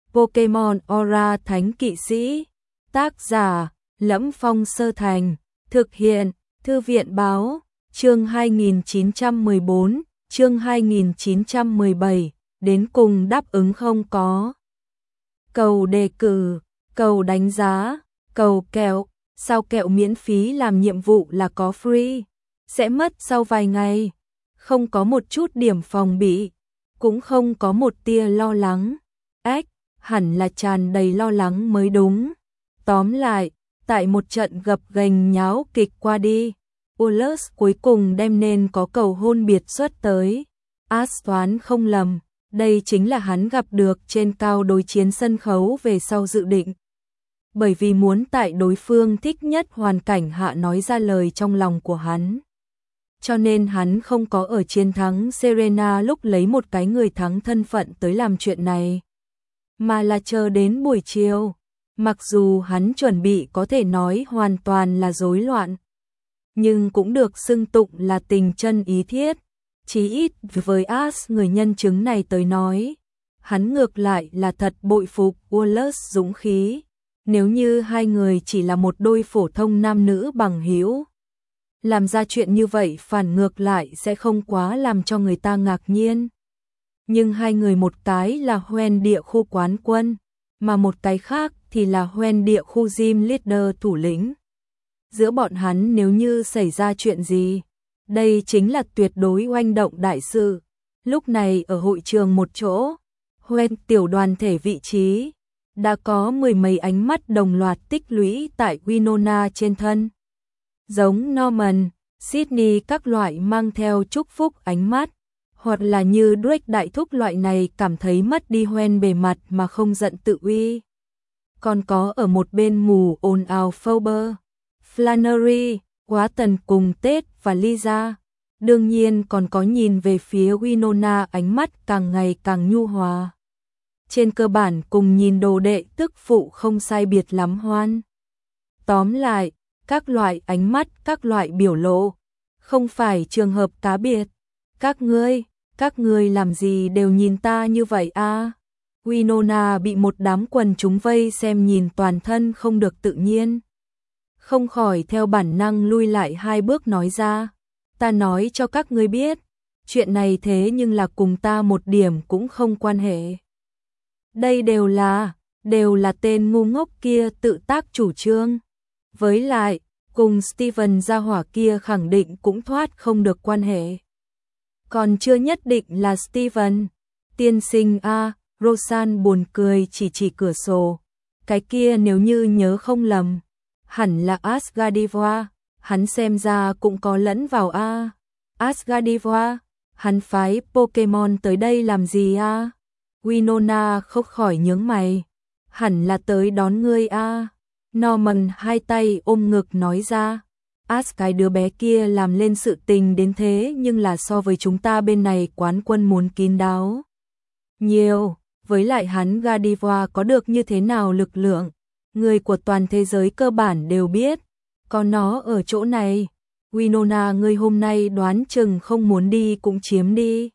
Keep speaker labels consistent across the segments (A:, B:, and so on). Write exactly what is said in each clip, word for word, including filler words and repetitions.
A: Pokemon Aura Thánh Kỵ Sĩ. Tác giả: Lẫm Phong Sơ Thành. Thực hiện: Thư viện báo. Chương hai nghìn chín trăm mười bốn, chương hai nghìn chín trăm mười bảy, đến cùng đáp ứng không có. Cầu đề cử, cầu đánh giá, cầu kẹo, sao kẹo miễn phí làm nhiệm vụ là có free, sẽ mất sau vài ngày. Không có một chút điểm phòng bị, cũng không có một tia lo lắng. Ếch, hẳn là tràn đầy lo lắng mới đúng. Tóm lại, tại một trận gập ghềnh nháo kịch qua đi, Ullus cuối cùng đem nên có cầu hôn biệt xuất tới. Ash toán không lầm, đây chính là hắn gặp được trên cao đối chiến sân khấu về sau dự định. Bởi vì muốn tại đối phương thích nhất hoàn cảnh hạ nói ra lời trong lòng của hắn. Cho nên hắn không có ở chiến thắng Serena lúc lấy một cái người thắng thân phận tới làm chuyện này, mà là chờ đến buổi chiều. Mặc dù hắn chuẩn bị có thể nói hoàn toàn là rối loạn, nhưng cũng được xưng tụng là tình chân ý thiết. Chí ít với Ash người nhân chứng này tới nói, hắn ngược lại là thật bội phục Ullus dũng khí. Nếu như hai người chỉ là một đôi phổ thông nam nữ bằng hữu, làm ra chuyện như vậy phản ngược lại sẽ không quá làm cho người ta ngạc nhiên. Nhưng hai người một cái là Hoenn địa khu quán quân, mà một cái khác thì là Hoenn địa khu gym leader thủ lĩnh. Giữa bọn hắn nếu như xảy ra chuyện gì, đây chính là tuyệt đối oanh động đại sự. Lúc này ở hội trường một chỗ, Hoenn tiểu đoàn thể vị trí, đã có mười mấy ánh mắt đồng loạt tích lũy tại Winona trên thân. Giống Norman, Sydney các loại mang theo chúc phúc ánh mắt, hoặc là như Drake đại thúc loại này cảm thấy mất đi Hoenn bề mặt mà không giận tự uy. Còn có ở một bên mù ồn ào Faber, Flannery, Watson cùng Ted và Lisa. Đương nhiên còn có nhìn về phía Winona ánh mắt càng ngày càng nhu hòa. Trên cơ bản cùng nhìn đồ đệ tức phụ không sai biệt lắm Hoan. Tóm lại, các loại ánh mắt, các loại biểu lộ, không phải trường hợp cá biệt. Các ngươi, các ngươi làm gì đều nhìn ta như vậy a? À? Winona bị một đám quần chúng vây xem nhìn toàn thân không được tự nhiên. Không khỏi theo bản năng lui lại hai bước nói ra. Ta nói cho các ngươi biết, chuyện này thế nhưng là cùng ta một điểm cũng không quan hệ. Đây đều là, đều là tên ngu ngốc kia tự tác chủ trương. Với lại, cùng Steven gia hỏa kia khẳng định cũng thoát không được quan hệ. Còn chưa nhất định là Steven. Tiên sinh a, Rosanne buồn cười chỉ chỉ cửa sổ. Cái kia nếu như nhớ không lầm, hẳn là Asgardivoire, hắn xem ra cũng có lẫn vào a. Asgardivoire, hắn phái Pokemon tới đây làm gì a? Winona không khỏi nhướng mày. Hẳn là tới đón ngươi a. Norman hai tay ôm ngực nói ra. Ash cái đứa bé kia làm lên sự tình đến thế nhưng là so với chúng ta bên này quán quân muốn kín đáo nhiều. Với lại hắn Gardevoir có được như thế nào lực lượng, người của toàn thế giới cơ bản đều biết. Còn nó ở chỗ này, Winona ngươi hôm nay đoán chừng không muốn đi cũng chiếm đi.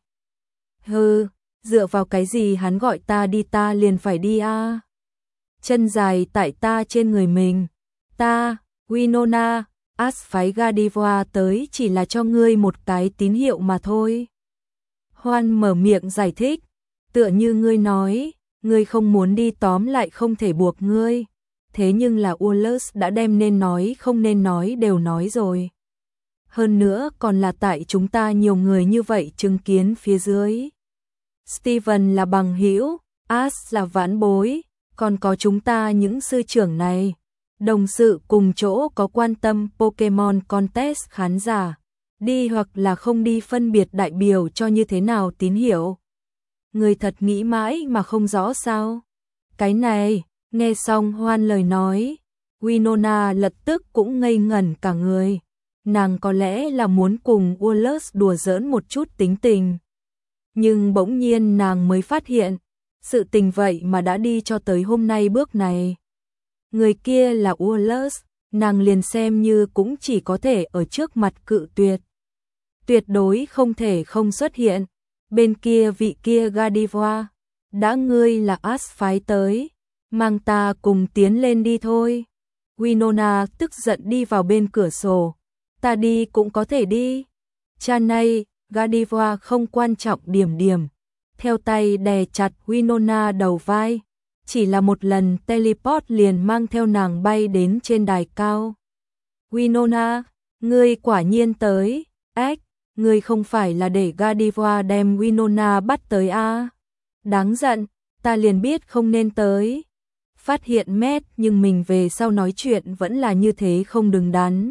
A: Hừ, dựa vào cái gì hắn gọi ta đi ta liền phải đi a? À? Chân dài tại ta trên người mình. Ta, Winona, Ash phái Gardevoir tới chỉ là cho ngươi một cái tín hiệu mà thôi. Hoan mở miệng giải thích. Tựa như ngươi nói, ngươi không muốn đi tóm lại không thể buộc ngươi. Thế nhưng là Ullus đã đem nên nói không nên nói đều nói rồi. Hơn nữa còn là tại chúng ta nhiều người như vậy chứng kiến phía dưới. Steven là bằng hữu, Ash là vãn bối, còn có chúng ta những sư trưởng này. Đồng sự cùng chỗ có quan tâm Pokemon Contest khán giả. Đi hoặc là không đi phân biệt đại biểu cho như thế nào tín hiệu. Người thật nghĩ mãi mà không rõ sao. Cái này, nghe xong Hoan lời nói, Winona lập tức cũng ngây ngẩn cả người. Nàng có lẽ là muốn cùng Ullus đùa giỡn một chút tính tình. Nhưng bỗng nhiên nàng mới phát hiện, sự tình vậy mà đã đi cho tới hôm nay bước này. Người kia là Ullus, nàng liền xem như cũng chỉ có thể ở trước mặt cự tuyệt. Tuyệt đối không thể không xuất hiện. Bên kia vị kia Gardevoir, đã ngươi là As phái tới, mang ta cùng tiến lên đi thôi. Winona tức giận đi vào bên cửa sổ, ta đi cũng có thể đi. Cha này, Godiva không quan trọng điểm điểm, theo tay đè chặt Winona đầu vai, chỉ là một lần teleport liền mang theo nàng bay đến trên đài cao. Winona, ngươi quả nhiên tới, ếch, ngươi không phải là để Godiva đem Winona bắt tới a? Đáng giận, ta liền biết không nên tới. Phát hiện mét nhưng mình về sau nói chuyện vẫn là như thế không đứng đắn.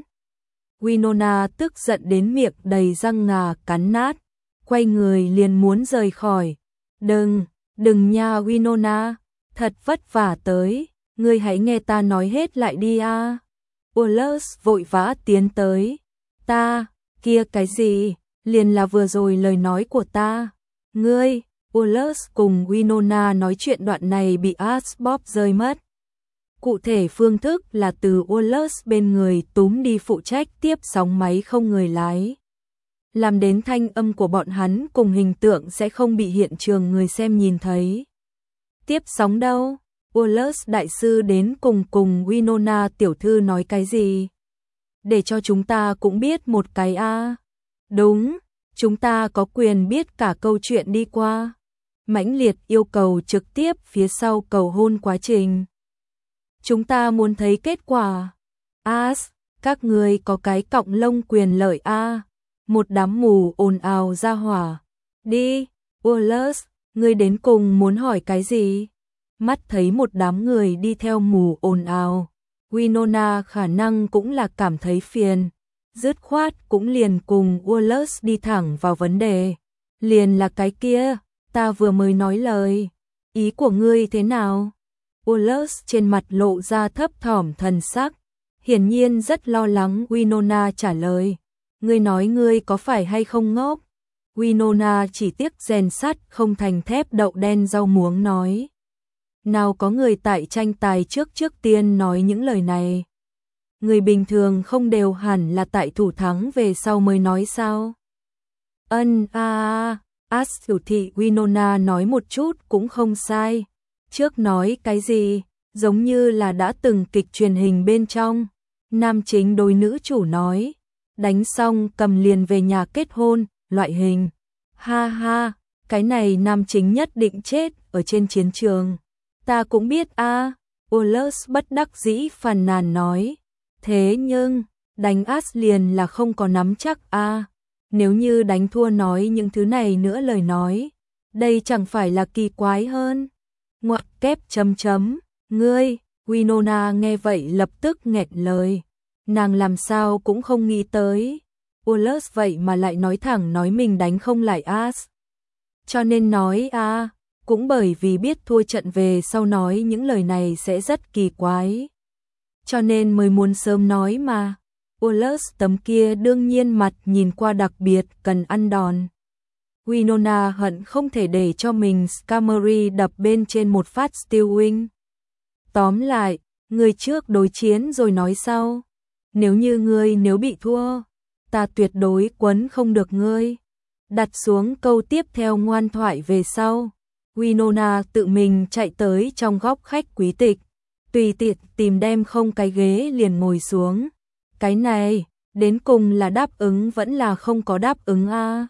A: Winona tức giận đến miệng đầy răng ngà cắn nát, quay người liền muốn rời khỏi. Đừng, đừng nha Winona, thật vất vả tới, ngươi hãy nghe ta nói hết lại đi a. Wallace vội vã tiến tới. Ta, kia cái gì, liền là vừa rồi lời nói của ta. Ngươi, Wallace cùng Winona nói chuyện đoạn này bị Asbob rơi mất. Cụ thể phương thức là từ Wallace bên người túm đi phụ trách tiếp sóng máy không người lái. Làm đến thanh âm của bọn hắn cùng hình tượng sẽ không bị hiện trường người xem nhìn thấy. Tiếp sóng đâu? Wallace đại sư đến cùng cùng Winona tiểu thư nói cái gì? Để cho chúng ta cũng biết một cái a. À. Đúng, chúng ta có quyền biết cả câu chuyện đi qua. Mãnh liệt yêu cầu trực tiếp phía sau cầu hôn quá trình. Chúng ta muốn thấy kết quả. As, các người có cái cọng lông quyền lợi a. À. Một đám mù ồn ào ra hỏa. Đi, Wallace, ngươi đến cùng muốn hỏi cái gì? Mắt thấy một đám người đi theo mù ồn ào. Winona khả năng cũng là cảm thấy phiền. Dứt khoát cũng liền cùng Wallace đi thẳng vào vấn đề. Liền là cái kia, ta vừa mới nói lời. Ý của ngươi thế nào? Wallace trên mặt lộ ra thấp thỏm thần sắc. Hiển nhiên rất lo lắng. Winona trả lời. Ngươi nói ngươi có phải hay không ngốc? Winona chỉ tiếc rèn sắt không thành thép đậu đen rau muống nói. Nào có người tại tranh tài trước trước tiên nói những lời này. Người bình thường không đều hẳn là tại thủ thắng về sau mới nói sao? Ân a a, As tiểu thị Winona nói một chút cũng không sai. Trước nói cái gì, giống như là đã từng kịch truyền hình bên trong. Nam chính đối nữ chủ nói, đánh xong cầm liền về nhà kết hôn, loại hình. Ha ha, cái này nam chính nhất định chết ở trên chiến trường. Ta cũng biết a. À. Wallace bất đắc dĩ phàn nàn nói. Thế nhưng, đánh As liền là không có nắm chắc a. À. Nếu như đánh thua nói những thứ này nữa lời nói, đây chẳng phải là kỳ quái hơn. Ngoặc kép chấm chấm, ngươi, Winona nghe vậy lập tức nghẹn lời. Nàng làm sao cũng không nghĩ tới. Wallace vậy mà lại nói thẳng nói mình đánh không lại As. Cho nên nói a. À. Cũng bởi vì biết thua trận về sau nói những lời này sẽ rất kỳ quái. Cho nên mới muốn sớm nói mà. Wallace tấm kia đương nhiên mặt nhìn qua đặc biệt cần ăn đòn. Winona hận không thể để cho mình Scamery đập bên trên một phát steel wing. Tóm lại, người trước đối chiến rồi nói sau. Nếu như ngươi nếu bị thua, ta tuyệt đối quấn không được ngươi. Đặt xuống câu tiếp theo ngoan thoại về sau. Winona tự mình chạy tới trong góc khách quý tịch, tùy tiện tìm đem không cái ghế liền ngồi xuống. Cái này, đến cùng là đáp ứng vẫn là không có đáp ứng a. À.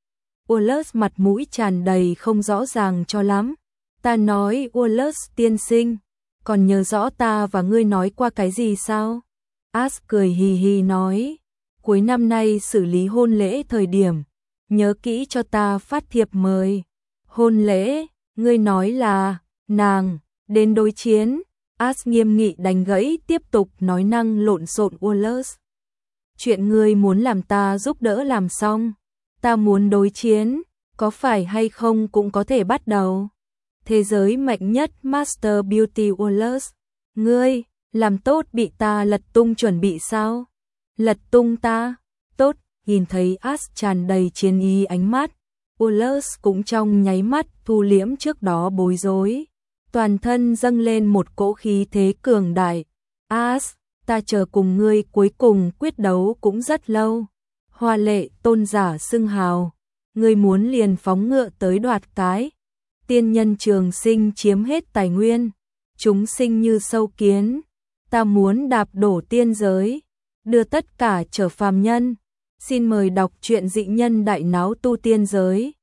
A: Wallace mặt mũi tràn đầy không rõ ràng cho lắm. Ta nói Wallace tiên sinh, còn nhớ rõ ta và ngươi nói qua cái gì sao? As cười hì hì nói, cuối năm nay xử lý hôn lễ thời điểm, nhớ kỹ cho ta phát thiệp mời. Hôn lễ, ngươi nói là, nàng, đến đối chiến. As nghiêm nghị đánh gãy tiếp tục nói năng lộn xộn Wallace. Chuyện ngươi muốn làm ta giúp đỡ làm xong. Ta muốn đối chiến, có phải hay không cũng có thể bắt đầu. Thế giới mạnh nhất Master Beauty Wallace. Ngươi, làm tốt bị ta lật tung chuẩn bị sao? Lật tung ta? Tốt, nhìn thấy As tràn đầy chiến ý ánh mắt. Wallace cũng trong nháy mắt thu liễm trước đó bối rối. Toàn thân dâng lên một cỗ khí thế cường đại. As, ta chờ cùng ngươi cuối cùng quyết đấu cũng rất lâu. Hoa lệ tôn giả xưng hào. Ngươi muốn liền phóng ngựa tới đoạt cái. tiên nhân trường sinh chiếm hết tài nguyên, chúng sinh như sâu kiến, ta muốn đạp đổ tiên giới, đưa tất cả trở phàm nhân. Xin mời đọc truyện Dị Nhân Đại Náo Tu Tiên Giới.